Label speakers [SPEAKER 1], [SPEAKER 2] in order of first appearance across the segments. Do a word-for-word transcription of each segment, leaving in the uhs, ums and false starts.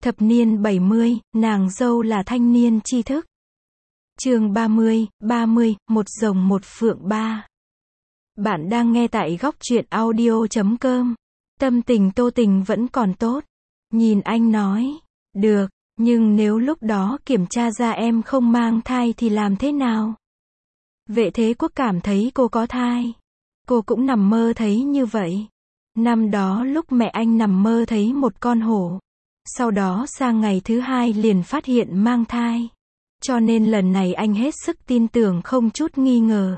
[SPEAKER 1] Thập niên bảy mươi, nàng dâu là thanh niên tri thức. Chương ba mươi, ba mươi, một rồng một phượng ba. Bạn đang nghe tại góc truyện audio chấm com. Tâm tình Tô Tình vẫn còn tốt. Nhìn anh nói, được, nhưng nếu lúc đó kiểm tra ra em không mang thai thì làm thế nào? Vệ Thế Quốc cảm thấy cô có thai. Cô cũng nằm mơ thấy như vậy. Năm đó lúc mẹ anh nằm mơ thấy một con hổ. Sau đó sang ngày thứ hai liền phát hiện mang thai. Cho nên lần này anh hết sức tin tưởng không chút nghi ngờ.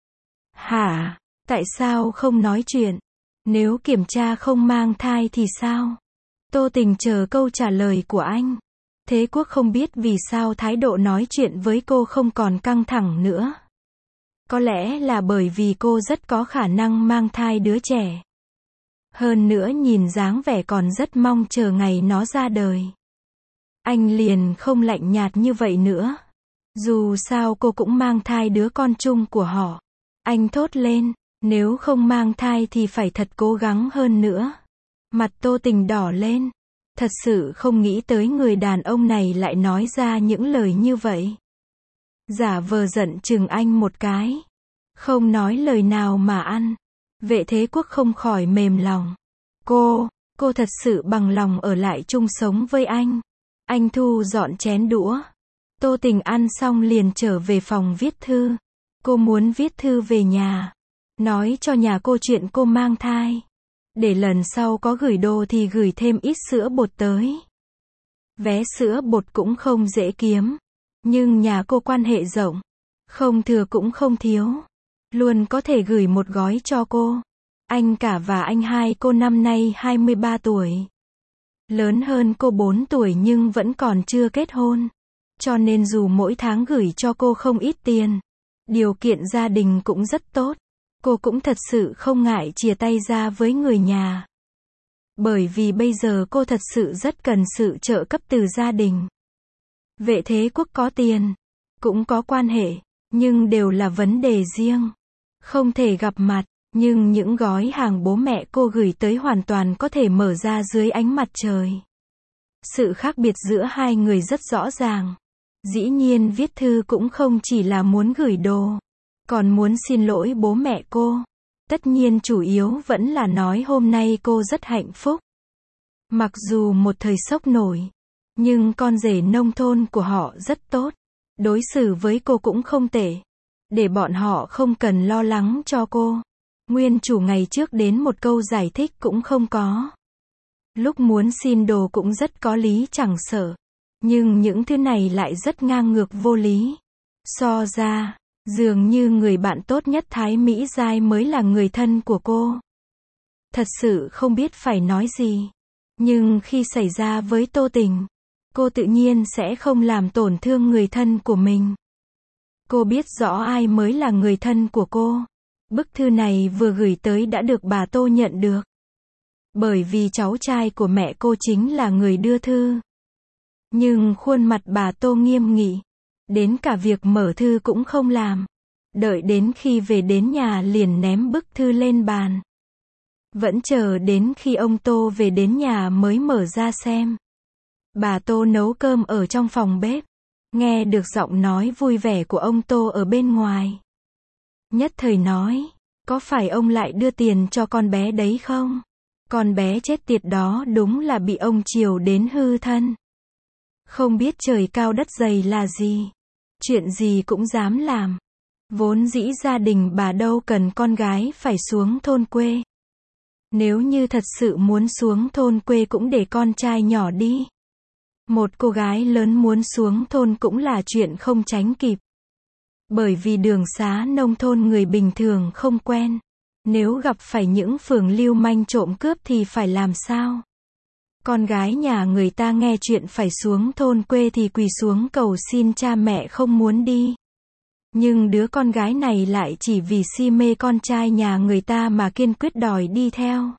[SPEAKER 1] Hả? Tại sao không nói chuyện? Nếu kiểm tra không mang thai thì sao? Tô Tình chờ câu trả lời của anh. Thế Quốc không biết vì sao thái độ nói chuyện với cô không còn căng thẳng nữa. Có lẽ là bởi vì cô rất có khả năng mang thai đứa trẻ. Hơn nữa nhìn dáng vẻ còn rất mong chờ ngày nó ra đời. Anh liền không lạnh nhạt như vậy nữa. Dù sao cô cũng mang thai đứa con chung của họ. Anh thốt lên, nếu không mang thai thì phải thật cố gắng hơn nữa. Mặt Tô Tình đỏ lên. Thật sự không nghĩ tới người đàn ông này lại nói ra những lời như vậy. Giả vờ giận chừng anh một cái. Không nói lời nào mà ăn. Vệ Thế Quốc không khỏi mềm lòng. Cô, cô thật sự bằng lòng ở lại chung sống với anh. Anh thu dọn chén đũa. Tô Tình ăn xong liền trở về phòng viết thư. Cô muốn viết thư về nhà. Nói cho nhà cô chuyện cô mang thai. Để lần sau có gửi đồ thì gửi thêm ít sữa bột tới. Vé sữa bột cũng không dễ kiếm. Nhưng nhà cô quan hệ rộng. Không thừa cũng không thiếu. Luôn có thể gửi một gói cho cô. Anh cả và anh hai cô năm nay hai mươi ba tuổi. Lớn hơn cô bốn tuổi nhưng vẫn còn chưa kết hôn. Cho nên dù mỗi tháng gửi cho cô không ít tiền. Điều kiện gia đình cũng rất tốt. Cô cũng thật sự không ngại chia tay ra với người nhà. Bởi vì bây giờ cô thật sự rất cần sự trợ cấp từ gia đình. Vệ Thế Quốc có tiền. Cũng có quan hệ. Nhưng đều là vấn đề riêng. Không thể gặp mặt. Nhưng những gói hàng bố mẹ cô gửi tới hoàn toàn có thể mở ra dưới ánh mặt trời. Sự khác biệt giữa hai người rất rõ ràng. Dĩ nhiên viết thư cũng không chỉ là muốn gửi đồ. Còn muốn xin lỗi bố mẹ cô. Tất nhiên chủ yếu vẫn là nói hôm nay cô rất hạnh phúc. Mặc dù một thời sốc nổi. Nhưng con rể nông thôn của họ rất tốt. Đối xử với cô cũng không tệ. Để bọn họ không cần lo lắng cho cô. Nguyên chủ ngày trước đến một câu giải thích cũng không có. Lúc muốn xin đồ cũng rất có lý chẳng sợ. Nhưng những thứ này lại rất ngang ngược vô lý. So ra, dường như người bạn tốt nhất Thái Mỹ Giai mới là người thân của cô. Thật sự không biết phải nói gì. Nhưng khi xảy ra với Tô Tình, cô tự nhiên sẽ không làm tổn thương người thân của mình. Cô biết rõ ai mới là người thân của cô. Bức thư này vừa gửi tới đã được bà Tô nhận được. Bởi vì cháu trai của mẹ cô chính là người đưa thư. Nhưng khuôn mặt bà Tô nghiêm nghị. Đến cả việc mở thư cũng không làm. Đợi đến khi về đến nhà liền ném bức thư lên bàn. Vẫn chờ đến khi ông Tô về đến nhà mới mở ra xem. Bà Tô nấu cơm ở trong phòng bếp. Nghe được giọng nói vui vẻ của ông Tô ở bên ngoài. Nhất thời nói, có phải ông lại đưa tiền cho con bé đấy không? Con bé chết tiệt đó đúng là bị ông chiều đến hư thân. Không biết trời cao đất dày là gì. Chuyện gì cũng dám làm. Vốn dĩ gia đình bà đâu cần con gái phải xuống thôn quê. Nếu như thật sự muốn xuống thôn quê cũng để con trai nhỏ đi. Một cô gái lớn muốn xuống thôn cũng là chuyện không tránh kịp. Bởi vì đường xá nông thôn người bình thường không quen. Nếu gặp phải những phường lưu manh trộm cướp thì phải làm sao? Con gái nhà người ta nghe chuyện phải xuống thôn quê thì quỳ xuống cầu xin cha mẹ không muốn đi. Nhưng đứa con gái này lại chỉ vì si mê con trai nhà người ta mà kiên quyết đòi đi theo.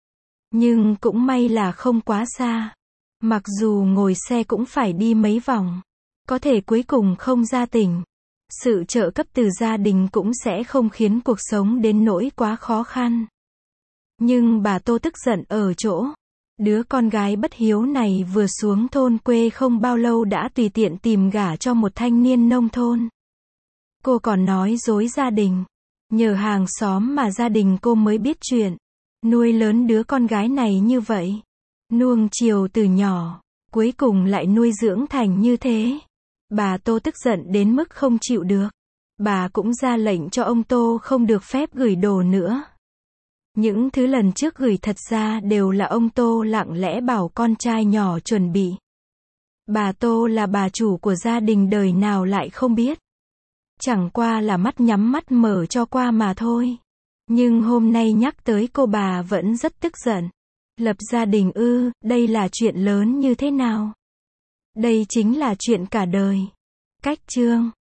[SPEAKER 1] Nhưng cũng may là không quá xa. Mặc dù ngồi xe cũng phải đi mấy vòng. Có thể cuối cùng không ra tỉnh. Sự trợ cấp từ gia đình cũng sẽ không khiến cuộc sống đến nỗi quá khó khăn. Nhưng bà Tô tức giận ở chỗ. Đứa con gái bất hiếu này vừa xuống thôn quê không bao lâu đã tùy tiện tìm gả cho một thanh niên nông thôn. Cô còn nói dối gia đình. Nhờ hàng xóm mà gia đình cô mới biết chuyện. Nuôi lớn đứa con gái này như vậy. Nuông chiều từ nhỏ. Cuối cùng lại nuôi dưỡng thành như thế. Bà Tô tức giận đến mức không chịu được. Bà cũng ra lệnh cho ông Tô không được phép gửi đồ nữa. Những thứ lần trước gửi thật ra đều là ông Tô lặng lẽ bảo con trai nhỏ chuẩn bị. Bà Tô là bà chủ của gia đình đời nào lại không biết. Chẳng qua là mắt nhắm mắt mở cho qua mà thôi. Nhưng hôm nay nhắc tới cô bà vẫn rất tức giận. Lập gia đình ư, đây là chuyện lớn như thế nào? Đây chính là chuyện cả đời. Cách chương